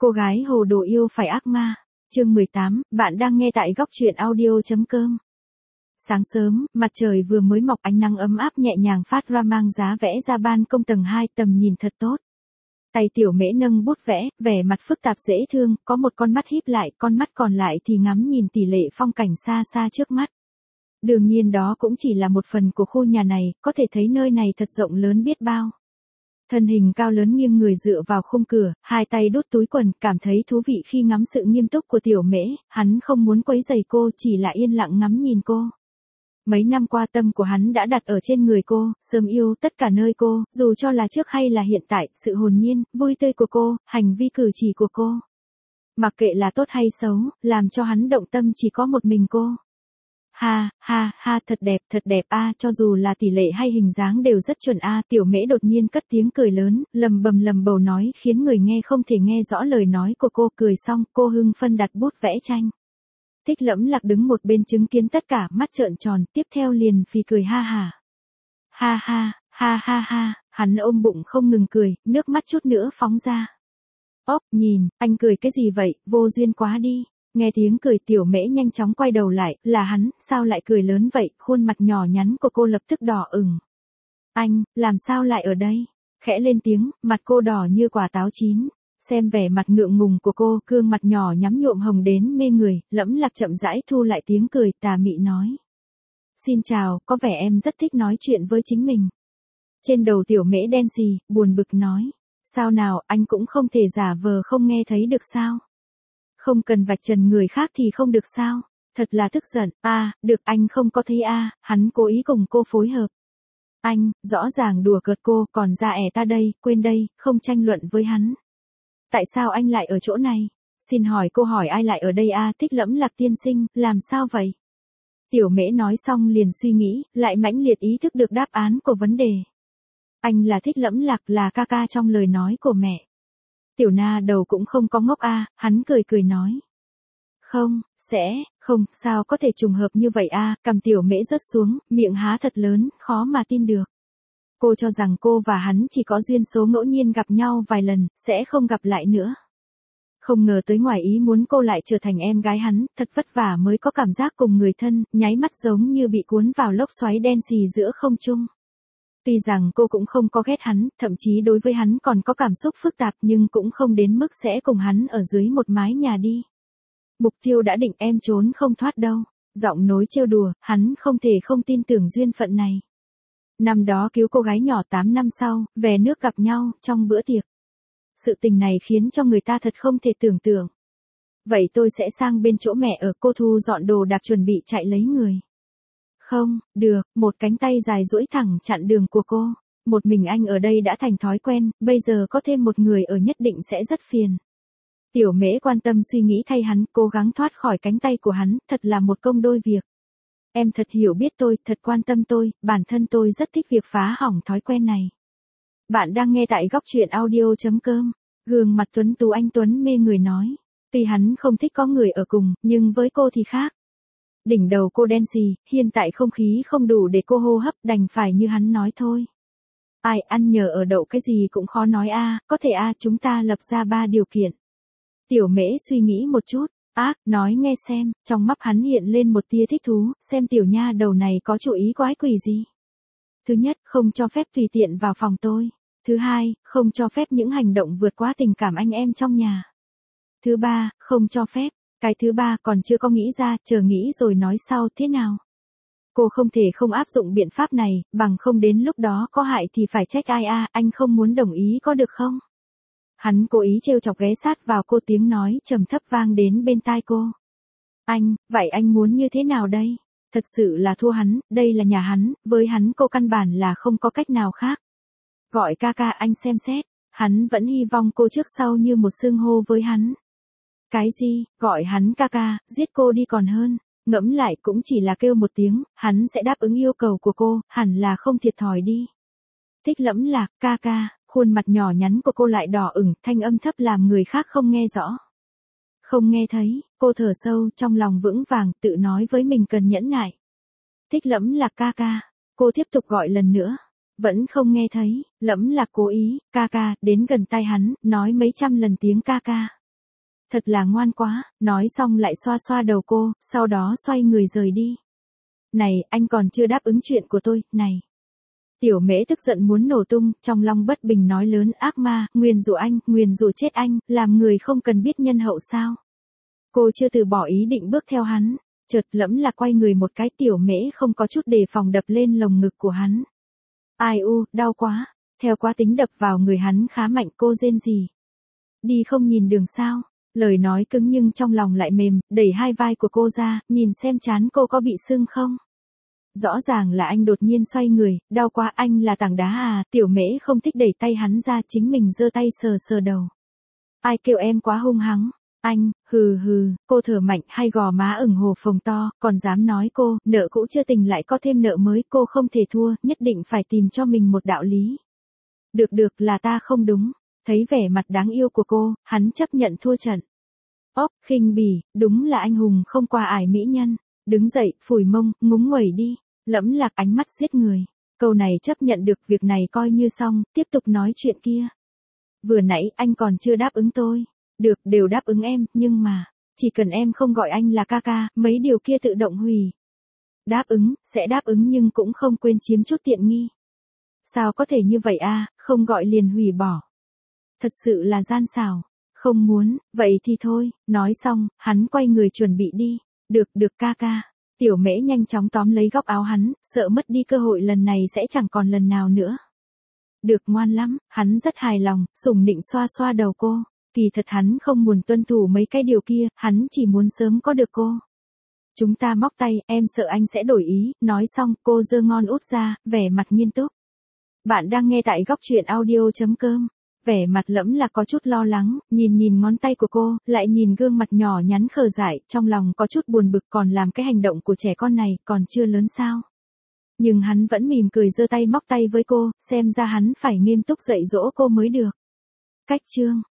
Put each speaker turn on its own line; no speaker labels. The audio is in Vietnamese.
Cô gái hồ đồ yêu phải ác ma. Chương 18, bạn đang nghe tại góc truyện audio.com. Sáng sớm, mặt trời vừa mới mọc, ánh nắng ấm áp nhẹ nhàng phát ra mang giá vẽ ra ban công tầng 2, tầm nhìn thật tốt. Tay Tiểu Mễ nâng bút vẽ, vẻ mặt phức tạp dễ thương, có một con mắt híp lại, con mắt còn lại thì ngắm nhìn tỷ lệ phong cảnh xa xa trước mắt. Đương nhiên đó cũng chỉ là một phần của khu nhà này, có thể thấy nơi này thật rộng lớn biết bao. Thân hình cao lớn nghiêng người dựa vào khung cửa, hai tay đút túi quần, cảm thấy thú vị khi ngắm sự nghiêm túc của Tiểu Mễ, hắn không muốn quấy rầy cô, chỉ là yên lặng ngắm nhìn cô. Mấy năm qua tâm của hắn đã đặt ở trên người cô, sớm yêu tất cả nơi cô, dù cho là trước hay là hiện tại, sự hồn nhiên, vui tươi của cô, hành vi cử chỉ của cô. Mặc kệ là tốt hay xấu, làm cho hắn động tâm chỉ có một mình cô. Ha, ha, ha, thật đẹp a, cho dù là tỷ lệ hay hình dáng đều rất chuẩn a. Tiểu Mễ đột nhiên cất tiếng cười lớn, lầm bầm nói, khiến người nghe không thể nghe rõ lời nói của cô. Cười xong, cô hưng phân đặt bút vẽ tranh. Thích Lẫm Lạc đứng một bên chứng kiến tất cả, mắt trợn tròn, tiếp theo liền phì cười ha hả. Ha ha, ha ha ha, hắn ôm bụng không ngừng cười, nước mắt chút nữa phóng ra. Ốp, nhìn, anh cười cái gì vậy, vô duyên quá đi. Nghe tiếng cười, Tiểu Mễ nhanh chóng quay đầu lại, là hắn, sao lại cười lớn vậy, khuôn mặt nhỏ nhắn của cô lập tức đỏ ửng. Anh, làm sao lại ở đây? Khẽ lên tiếng, mặt cô đỏ như quả táo chín. Xem vẻ mặt ngượng ngùng của cô, gương mặt nhỏ nhắm nhuộm hồng đến mê người, Lẫm Lạc chậm rãi thu lại tiếng cười, tà mị nói. Xin chào, có vẻ em rất thích nói chuyện với chính mình. Trên đầu Tiểu Mễ đen xì, buồn bực nói. Sao nào, anh cũng không thể giả vờ không nghe thấy được sao? Không cần vạch trần người khác thì không được sao? Thật là tức giận. Được, anh không có thấy hắn cố ý cùng cô phối hợp. Anh, rõ ràng đùa cợt cô, còn ra ẻ ta đây, quên đây, không tranh luận với hắn. Tại sao anh lại ở chỗ này? Xin hỏi cô hỏi ai lại ở đây Thích Lẫm Lạc tiên sinh, làm sao vậy? Tiểu Mễ nói xong liền suy nghĩ, lại mãnh liệt ý thức được đáp án của vấn đề. Anh là Thích Lẫm Lạc, là ca ca trong lời nói của mẹ. Tiểu Na đầu cũng không có ngốc hắn cười nói. Không, sao có thể trùng hợp như vậy cằm Tiểu Mễ rớt xuống, miệng há thật lớn, khó mà tin được. Cô cho rằng cô và hắn chỉ có duyên số ngẫu nhiên gặp nhau vài lần, sẽ không gặp lại nữa. Không ngờ tới ngoài ý muốn cô lại trở thành em gái hắn, thật vất vả mới có cảm giác cùng người thân, nháy mắt giống như bị cuốn vào lốc xoáy đen xì giữa không trung. Tuy rằng cô cũng không có ghét hắn, thậm chí đối với hắn còn có cảm xúc phức tạp nhưng cũng không đến mức sẽ cùng hắn ở dưới một mái nhà đi. Mục tiêu đã định, em trốn không thoát đâu. Giọng nói trêu đùa, hắn không thể không tin tưởng duyên phận này. Năm đó cứu cô gái nhỏ 8 năm sau, về nước gặp nhau, trong bữa tiệc. Sự tình này khiến cho người ta thật không thể tưởng tượng. Vậy tôi sẽ sang bên chỗ mẹ ở, cô thu dọn đồ đạc chuẩn bị chạy lấy người. Không, được, một cánh tay dài duỗi thẳng chặn đường của cô. Một mình anh ở đây đã thành thói quen, bây giờ có thêm một người ở nhất định sẽ rất phiền. Tiểu Mễ quan tâm suy nghĩ thay hắn, cố gắng thoát khỏi cánh tay của hắn, thật là một công đôi việc. Em thật hiểu biết tôi, thật quan tâm tôi, bản thân tôi rất thích việc phá hỏng thói quen này. Bạn đang nghe tại góc truyện audio.com. Gương mặt tuấn tú anh tuấn mê người nói. Tuy hắn không thích có người ở cùng, nhưng với cô thì khác. Đỉnh đầu cô đen xì, hiện tại không khí không đủ để cô hô hấp, đành phải như hắn nói thôi. Ai ăn nhờ ở đậu cái gì cũng khó nói có thể chúng ta lập ra 3 điều kiện. Tiểu Mễ suy nghĩ một chút. Nói nghe xem, trong mắt hắn hiện lên một tia thích thú, xem tiểu nha đầu này có chủ ý quái quỷ gì. Thứ nhất, không cho phép tùy tiện vào phòng tôi. Thứ hai, không cho phép những hành động vượt quá tình cảm anh em trong nhà. Thứ ba, không cho phép. Cái thứ ba còn chưa có nghĩ ra, chờ nghĩ rồi nói sau, thế nào? Cô không thể không áp dụng biện pháp này, bằng không đến lúc đó có hại thì phải trách ai anh không muốn đồng ý có được không? Hắn cố ý trêu chọc ghé sát vào cô, tiếng nói trầm thấp vang đến bên tai cô. Vậy anh muốn như thế nào đây? Thật sự là thua hắn, đây là nhà hắn, với hắn cô căn bản là không có cách nào khác. Gọi ca ca, anh xem xét, hắn vẫn hy vọng cô trước sau như một xưng hô với hắn. Cái gì, gọi hắn ca ca, giết cô đi còn hơn, ngẫm lại cũng chỉ là kêu một tiếng, hắn sẽ đáp ứng yêu cầu của cô, hẳn là không thiệt thòi đi. Thích Lẫm Lạc, ca ca. Khuôn mặt nhỏ nhắn của cô lại đỏ ửng, thanh âm thấp làm người khác không nghe rõ. Không nghe thấy, cô thở sâu, trong lòng vững vàng, tự nói với mình cần nhẫn nại. Thích Lẫm Lạc ca ca. Cô tiếp tục gọi lần nữa. Vẫn không nghe thấy, Lẫm Lạc cố ý, ca ca, đến gần tai hắn, nói mấy trăm lần tiếng ca ca. Thật là ngoan quá, nói xong lại xoa xoa đầu cô, sau đó xoay người rời đi. Này, anh còn chưa đáp ứng chuyện của tôi, này. Tiểu Mễ tức giận muốn nổ tung, trong lòng bất bình nói lớn, ác ma, nguyền rủa chết anh, làm người không cần biết nhân hậu sao. Cô chưa từ bỏ ý định bước theo hắn, chợt lẫm là quay người một cái, Tiểu Mễ không có chút đề phòng đập lên lồng ngực của hắn. Ai u, đau quá, theo quá tính đập vào người hắn khá mạnh, cô rên gì. Đi không nhìn đường sao, lời nói cứng nhưng trong lòng lại mềm, đẩy hai vai của cô ra, nhìn xem trán cô có bị sưng không. Rõ ràng là anh đột nhiên xoay người, đau quá, anh là tảng đá à, Tiểu Mễ không thích đẩy tay hắn ra, chính mình giơ tay sờ sờ đầu. Ai kêu em quá hung hăng, anh, hừ, cô thở mạnh, hai gò má ửng hồ phồng to, còn dám nói cô, nợ cũ chưa tình lại có thêm nợ mới, cô không thể thua, nhất định phải tìm cho mình một đạo lý. Được là ta không đúng, thấy vẻ mặt đáng yêu của cô, hắn chấp nhận thua trận. Ốc, khinh bỉ, đúng là anh hùng không qua ải mỹ nhân. Đứng dậy, phủi mông, ngúng nguẩy đi, Lẫm Lạc ánh mắt giết người. Câu này chấp nhận được, việc này coi như xong, tiếp tục nói chuyện kia. Vừa nãy anh còn chưa đáp ứng tôi. Được, đều đáp ứng em, nhưng mà, chỉ cần em không gọi anh là ca ca, mấy điều kia tự động hủy. Đáp ứng, sẽ đáp ứng nhưng cũng không quên chiếm chút tiện nghi. Sao có thể như vậy a, không gọi liền hủy bỏ. Thật sự là gian xảo. Không muốn, vậy thì thôi, nói xong, hắn quay người chuẩn bị đi. Được ca ca. Tiểu Mễ nhanh chóng tóm lấy góc áo hắn, sợ mất đi cơ hội lần này sẽ chẳng còn lần nào nữa. Được, ngoan lắm, hắn rất hài lòng, sủng nịnh xoa xoa đầu cô. Kỳ thật hắn không muốn tuân thủ mấy cái điều kia, hắn chỉ muốn sớm có được cô. Chúng ta móc tay, em sợ anh sẽ đổi ý, nói xong, cô giơ ngón út ra, vẻ mặt nghiêm túc. Bạn đang nghe tại góc truyện audio.com. Vẻ mặt Lẫm Lạc có chút lo lắng, nhìn ngón tay của cô, lại nhìn gương mặt nhỏ nhắn khờ dại, trong lòng có chút buồn bực, còn làm cái hành động của trẻ con này, còn chưa lớn sao. Nhưng hắn vẫn mỉm cười giơ tay móc tay với cô, xem ra hắn phải nghiêm túc dạy dỗ cô mới được. Cách chương